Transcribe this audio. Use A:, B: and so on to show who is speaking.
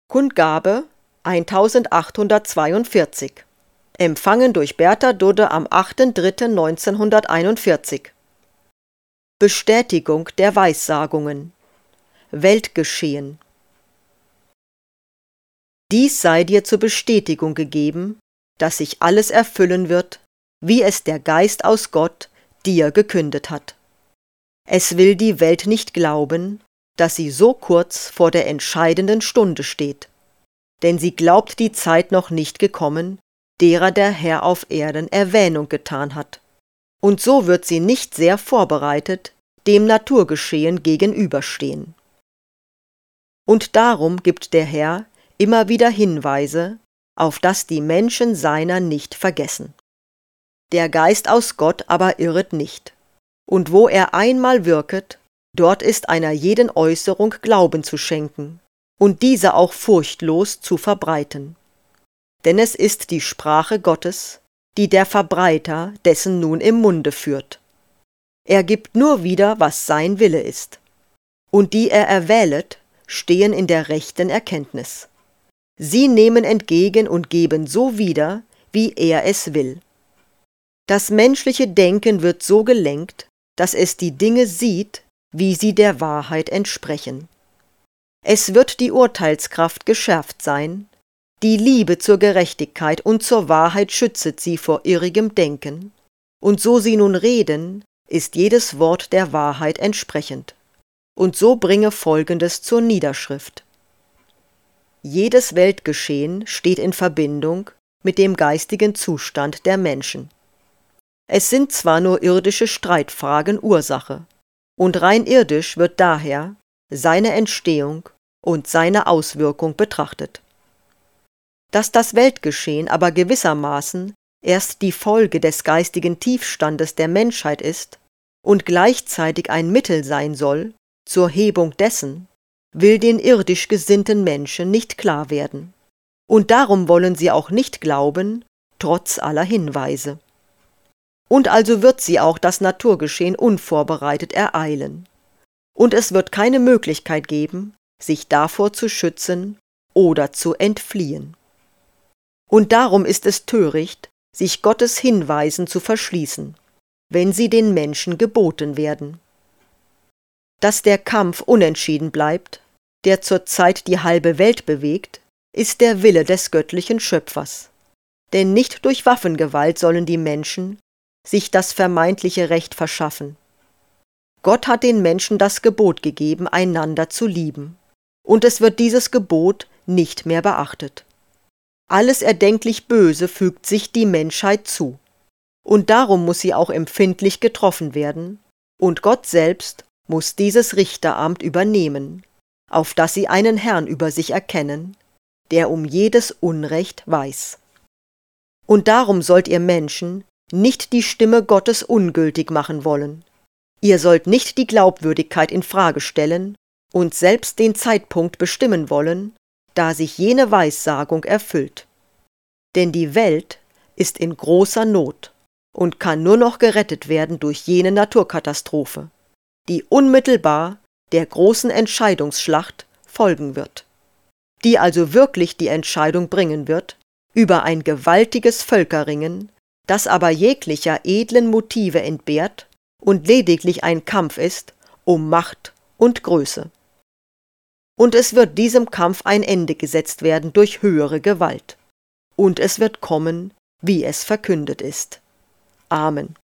A: Kundgabe 1842. Empfangen durch Bertha Dudde am 8.3.1941. Bestätigung der Weissagungen. Weltgeschehen. Dies sei dir zur Bestätigung gegeben, dass sich alles erfüllen wird, wie es der Geist aus Gott dir gekündet hat. Es will die Welt nicht glauben, dass sie so kurz vor der entscheidenden Stunde steht, denn sie glaubt die Zeit noch nicht gekommen, derer der Herr auf Erden Erwähnung getan hat, und so wird sie nicht sehr vorbereitet dem Naturgeschehen gegenüberstehen. Und darum gibt der Herr immer wieder Hinweise, auf dass die Menschen seiner nicht vergessen. Der Geist aus Gott aber irret nicht, und wo er einmal wirket, dort ist einer jeden Äußerung Glauben zu schenken und diese auch furchtlos zu verbreiten. Denn es ist die Sprache Gottes, die der Verbreiter dessen nun im Munde führt. Er gibt nur wieder, was sein Wille ist. Und die er erwählet, stehen in der rechten Erkenntnis. Sie nehmen entgegen und geben so wieder, wie er es will. Das menschliche Denken wird so gelenkt, dass es die Dinge sieht, wie sie der Wahrheit entsprechen. Es wird die Urteilskraft geschärft sein, die Liebe zur Gerechtigkeit und zur Wahrheit schützet sie vor irrigem Denken, und so sie nun reden, ist jedes Wort der Wahrheit entsprechend, und so bringe Folgendes zur Niederschrift. Jedes Weltgeschehen steht in Verbindung mit dem geistigen Zustand der Menschen. Es sind zwar nur irdische Streitfragen Ursache, und rein irdisch wird daher seine Entstehung und seine Auswirkung betrachtet. Dass das Weltgeschehen aber gewissermaßen erst die Folge des geistigen Tiefstandes der Menschheit ist und gleichzeitig ein Mittel sein soll zur Hebung dessen, will den irdisch gesinnten Menschen nicht klar werden. Und darum wollen sie auch nicht glauben, trotz aller Hinweise. Und also wird sie auch das Naturgeschehen unvorbereitet ereilen. Und es wird keine Möglichkeit geben, sich davor zu schützen oder zu entfliehen. Und darum ist es töricht, sich Gottes Hinweisen zu verschließen, wenn sie den Menschen geboten werden. Dass der Kampf unentschieden bleibt, der zurzeit die halbe Welt bewegt, ist der Wille des göttlichen Schöpfers. Denn nicht durch Waffengewalt sollen die Menschen sich das vermeintliche Recht verschaffen. Gott hat den Menschen das Gebot gegeben, einander zu lieben, und es wird dieses Gebot nicht mehr beachtet. Alles erdenklich Böse fügt sich die Menschheit zu, und darum muss sie auch empfindlich getroffen werden, und Gott selbst muss dieses Richteramt übernehmen, auf dass sie einen Herrn über sich erkennen, der um jedes Unrecht weiß. Und darum sollt ihr Menschen nicht die Stimme Gottes ungültig machen wollen. Ihr sollt nicht die Glaubwürdigkeit in Frage stellen und selbst den Zeitpunkt bestimmen wollen, da sich jene Weissagung erfüllt. Denn die Welt ist in großer Not und kann nur noch gerettet werden durch jene Naturkatastrophe, die unmittelbar der großen Entscheidungsschlacht folgen wird, die also wirklich die Entscheidung bringen wird über ein gewaltiges Völkerringen, das aber jeglicher edlen Motive entbehrt und lediglich ein Kampf ist um Macht und Größe. Und es wird diesem Kampf ein Ende gesetzt werden durch höhere Gewalt. Und es wird kommen, wie es verkündet ist. Amen.